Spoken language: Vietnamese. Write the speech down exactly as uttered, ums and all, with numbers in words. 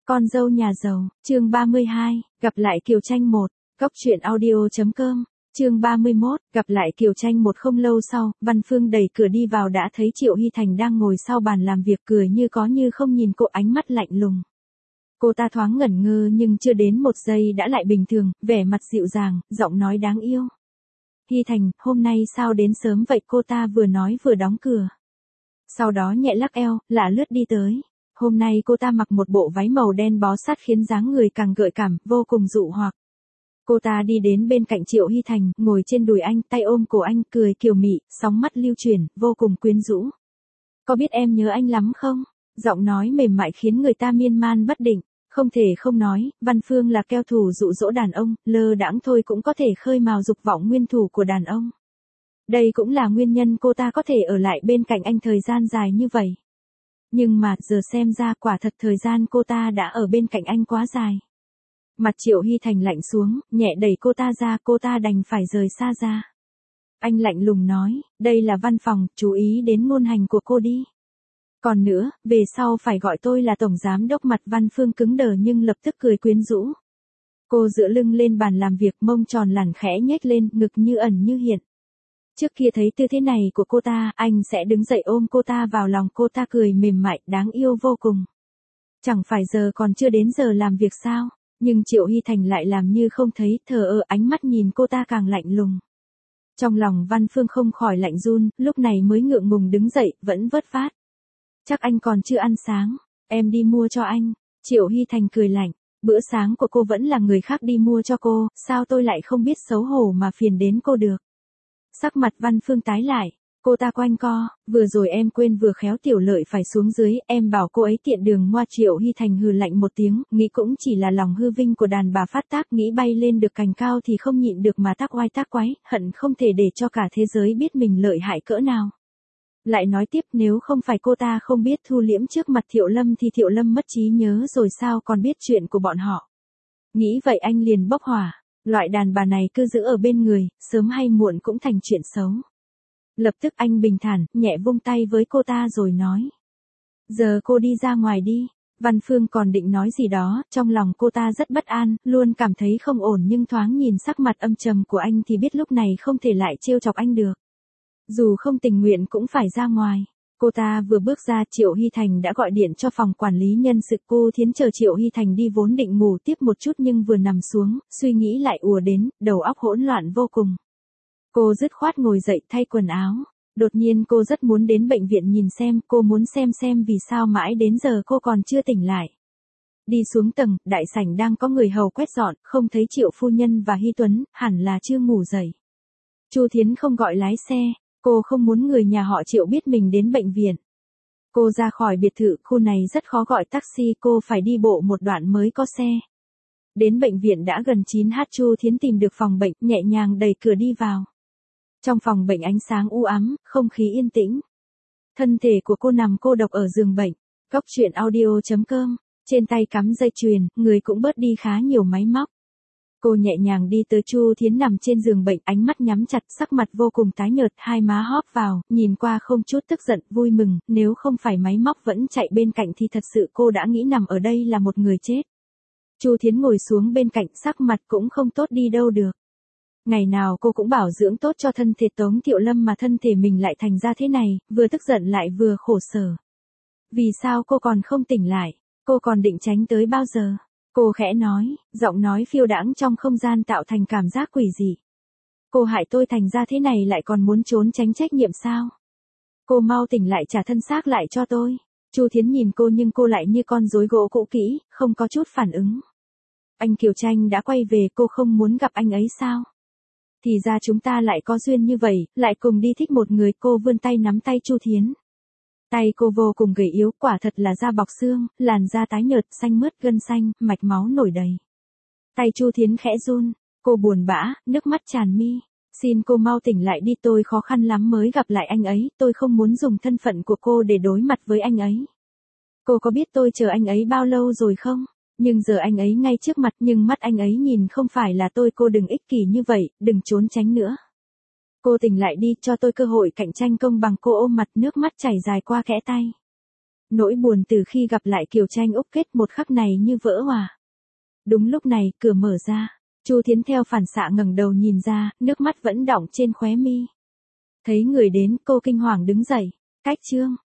Con dâu nhà giàu, chương ba mươi hai, gặp lại Kiều Tranh một, góc truyện audio.com, chương ba mươi mốt, gặp lại Kiều Tranh một. Không lâu sau, Văn Phương đẩy cửa đi vào đã thấy Triệu Hy Thành đang ngồi sau bàn làm việc cười như có như không nhìn cô, ánh mắt lạnh lùng. Cô ta thoáng ngẩn ngơ nhưng chưa đến một giây đã lại bình thường, vẻ mặt dịu dàng, giọng nói đáng yêu. Hy Thành, hôm nay sao đến sớm vậy? Cô ta vừa nói vừa đóng cửa. Sau đó nhẹ lắc eo, lả lướt đi tới. Hôm nay cô ta mặc một bộ váy màu đen bó sát khiến dáng người càng gợi cảm, vô cùng dụ hoặc. Cô ta đi đến bên cạnh Triệu Hy Thành, ngồi trên đùi anh, tay ôm cổ anh, cười kiều mị, sóng mắt lưu chuyển, vô cùng quyến rũ. Có biết em nhớ anh lắm không? Giọng nói mềm mại khiến người ta miên man bất định. Không thể không nói, Văn Phương là keo thủ dụ dỗ đàn ông, lơ đãng thôi cũng có thể khơi mào dục vọng nguyên thủ của đàn ông. Đây cũng là nguyên nhân cô ta có thể ở lại bên cạnh anh thời gian dài như vậy. Nhưng mà, giờ xem ra quả thật thời gian cô ta đã ở bên cạnh anh quá dài. Mặt Triệu Hy Thành lạnh xuống, nhẹ đẩy cô ta ra, cô ta đành phải rời xa ra. Anh lạnh lùng nói, đây là văn phòng, chú ý đến ngôn hành của cô đi. Còn nữa, về sau phải gọi tôi là tổng giám đốc. Mặt Văn Phương cứng đờ nhưng lập tức cười quyến rũ. Cô dựa lưng lên bàn làm việc, mông tròn lẳn khẽ nhếch lên, ngực như ẩn như hiện. Trước kia thấy tư thế này của cô ta, anh sẽ đứng dậy ôm cô ta vào lòng, cô ta cười mềm mại, đáng yêu vô cùng. Chẳng phải giờ còn chưa đến giờ làm việc sao? Nhưng Triệu Hy Thành lại làm như không thấy, thờ ơ, ánh mắt nhìn cô ta càng lạnh lùng. Trong lòng Văn Phương không khỏi lạnh run, lúc này mới ngượng ngùng đứng dậy, vẫn vất vát. Chắc anh còn chưa ăn sáng, em đi mua cho anh. Triệu Hy Thành cười lạnh, bữa sáng của cô vẫn là người khác đi mua cho cô, sao tôi lại không biết xấu hổ mà phiền đến cô được. Sắc mặt Văn Phương tái lại, cô ta quanh co, vừa rồi em quên vừa khéo Tiểu Lợi phải xuống dưới, em bảo cô ấy tiện đường ngoa. Triệu Hy Thành hừ lạnh một tiếng, nghĩ cũng chỉ là lòng hư vinh của đàn bà phát tác, nghĩ bay lên được cành cao thì không nhịn được mà tác oai tác quái, hận không thể để cho cả thế giới biết mình lợi hại cỡ nào. Lại nói tiếp, nếu không phải cô ta không biết thu liễm trước mặt Thiệu Lâm thì Thiệu Lâm mất trí nhớ rồi sao còn biết chuyện của bọn họ. Nghĩ vậy anh liền bốc hỏa. Loại đàn bà này cứ giữ ở bên người, sớm hay muộn cũng thành chuyện xấu. Lập tức anh bình thản, nhẹ vung tay với cô ta rồi nói. Giờ cô đi ra ngoài đi. Văn Phương còn định nói gì đó, trong lòng cô ta rất bất an, luôn cảm thấy không ổn nhưng thoáng nhìn sắc mặt âm trầm của anh thì biết lúc này không thể lại trêu chọc anh được. Dù không tình nguyện cũng phải ra ngoài. Cô ta vừa bước ra, Triệu Hy Thành đã gọi điện cho phòng quản lý nhân sự. Cô Thiến chờ Triệu Hy Thành đi vốn định ngủ tiếp một chút nhưng vừa nằm xuống, suy nghĩ lại ùa đến, đầu óc hỗn loạn vô cùng. Cô dứt khoát ngồi dậy thay quần áo. Đột nhiên cô rất muốn đến bệnh viện nhìn xem, cô muốn xem xem vì sao mãi đến giờ cô còn chưa tỉnh lại. Đi xuống tầng, đại sảnh đang có người hầu quét dọn, không thấy Triệu phu nhân và Hy Tuấn, hẳn là chưa ngủ dậy. Chu Thiến không gọi lái xe. Cô không muốn người nhà họ Triệu biết mình đến bệnh viện. Cô ra khỏi biệt thự, khu này rất khó gọi taxi, cô phải đi bộ một đoạn mới có xe. Đến bệnh viện đã gần chín giờ, Chu Thiến tìm được phòng bệnh, nhẹ nhàng đẩy cửa đi vào. Trong phòng bệnh ánh sáng u ám, không khí yên tĩnh. Thân thể của cô nằm cô độc ở giường bệnh. Góc truyện audio.com, trên tay cắm dây chuyền, người cũng bớt đi khá nhiều máy móc. Cô nhẹ nhàng đi tới Chu Thiến nằm trên giường bệnh, ánh mắt nhắm chặt, sắc mặt vô cùng tái nhợt, hai má hóp vào, nhìn qua không chút tức giận, vui mừng, nếu không phải máy móc vẫn chạy bên cạnh thì thật sự cô đã nghĩ nằm ở đây là một người chết. Chu Thiến ngồi xuống bên cạnh, sắc mặt cũng không tốt đi đâu được. Ngày nào cô cũng bảo dưỡng tốt cho thân thể Tống Thiệu Lâm mà thân thể mình lại thành ra thế này, vừa tức giận lại vừa khổ sở. Vì sao cô còn không tỉnh lại? Cô còn định tránh tới bao giờ? Cô khẽ nói, giọng nói phiêu đãng trong không gian tạo thành cảm giác quỷ dị. Cô hại tôi thành ra thế này lại còn muốn trốn tránh trách nhiệm sao? Cô mau tỉnh lại trả thân xác lại cho tôi. Chu Thiến nhìn cô nhưng cô lại như con rối gỗ cũ kỹ, không có chút phản ứng. Anh Kiều Tranh đã quay về, cô không muốn gặp anh ấy sao? Thì ra chúng ta lại có duyên như vậy, lại cùng đi thích một người. Cô vươn tay nắm tay Chu Thiến. Tay cô vô cùng gầy yếu, quả thật là da bọc xương, làn da tái nhợt, xanh mướt, gân xanh, mạch máu nổi đầy. Tay Chu Thiến khẽ run, cô buồn bã, nước mắt tràn mi. Xin cô mau tỉnh lại đi, tôi khó khăn lắm mới gặp lại anh ấy, tôi không muốn dùng thân phận của cô để đối mặt với anh ấy. Cô có biết tôi chờ anh ấy bao lâu rồi không? Nhưng giờ anh ấy ngay trước mặt, nhưng mắt anh ấy nhìn không phải là tôi. Cô đừng ích kỷ như vậy, đừng trốn tránh nữa. Cô tỉnh lại đi, cho tôi cơ hội cạnh tranh công bằng. Cô ôm mặt, nước mắt chảy dài qua kẽ tay. Nỗi buồn từ khi gặp lại Kiều Tranh Úc kết một khắc này như vỡ òa. Đúng lúc này, cửa mở ra. Chu Thiến theo phản xạ ngẩng đầu nhìn ra, nước mắt vẫn đọng trên khóe mi. Thấy người đến, cô kinh hoàng đứng dậy. Cách Trương,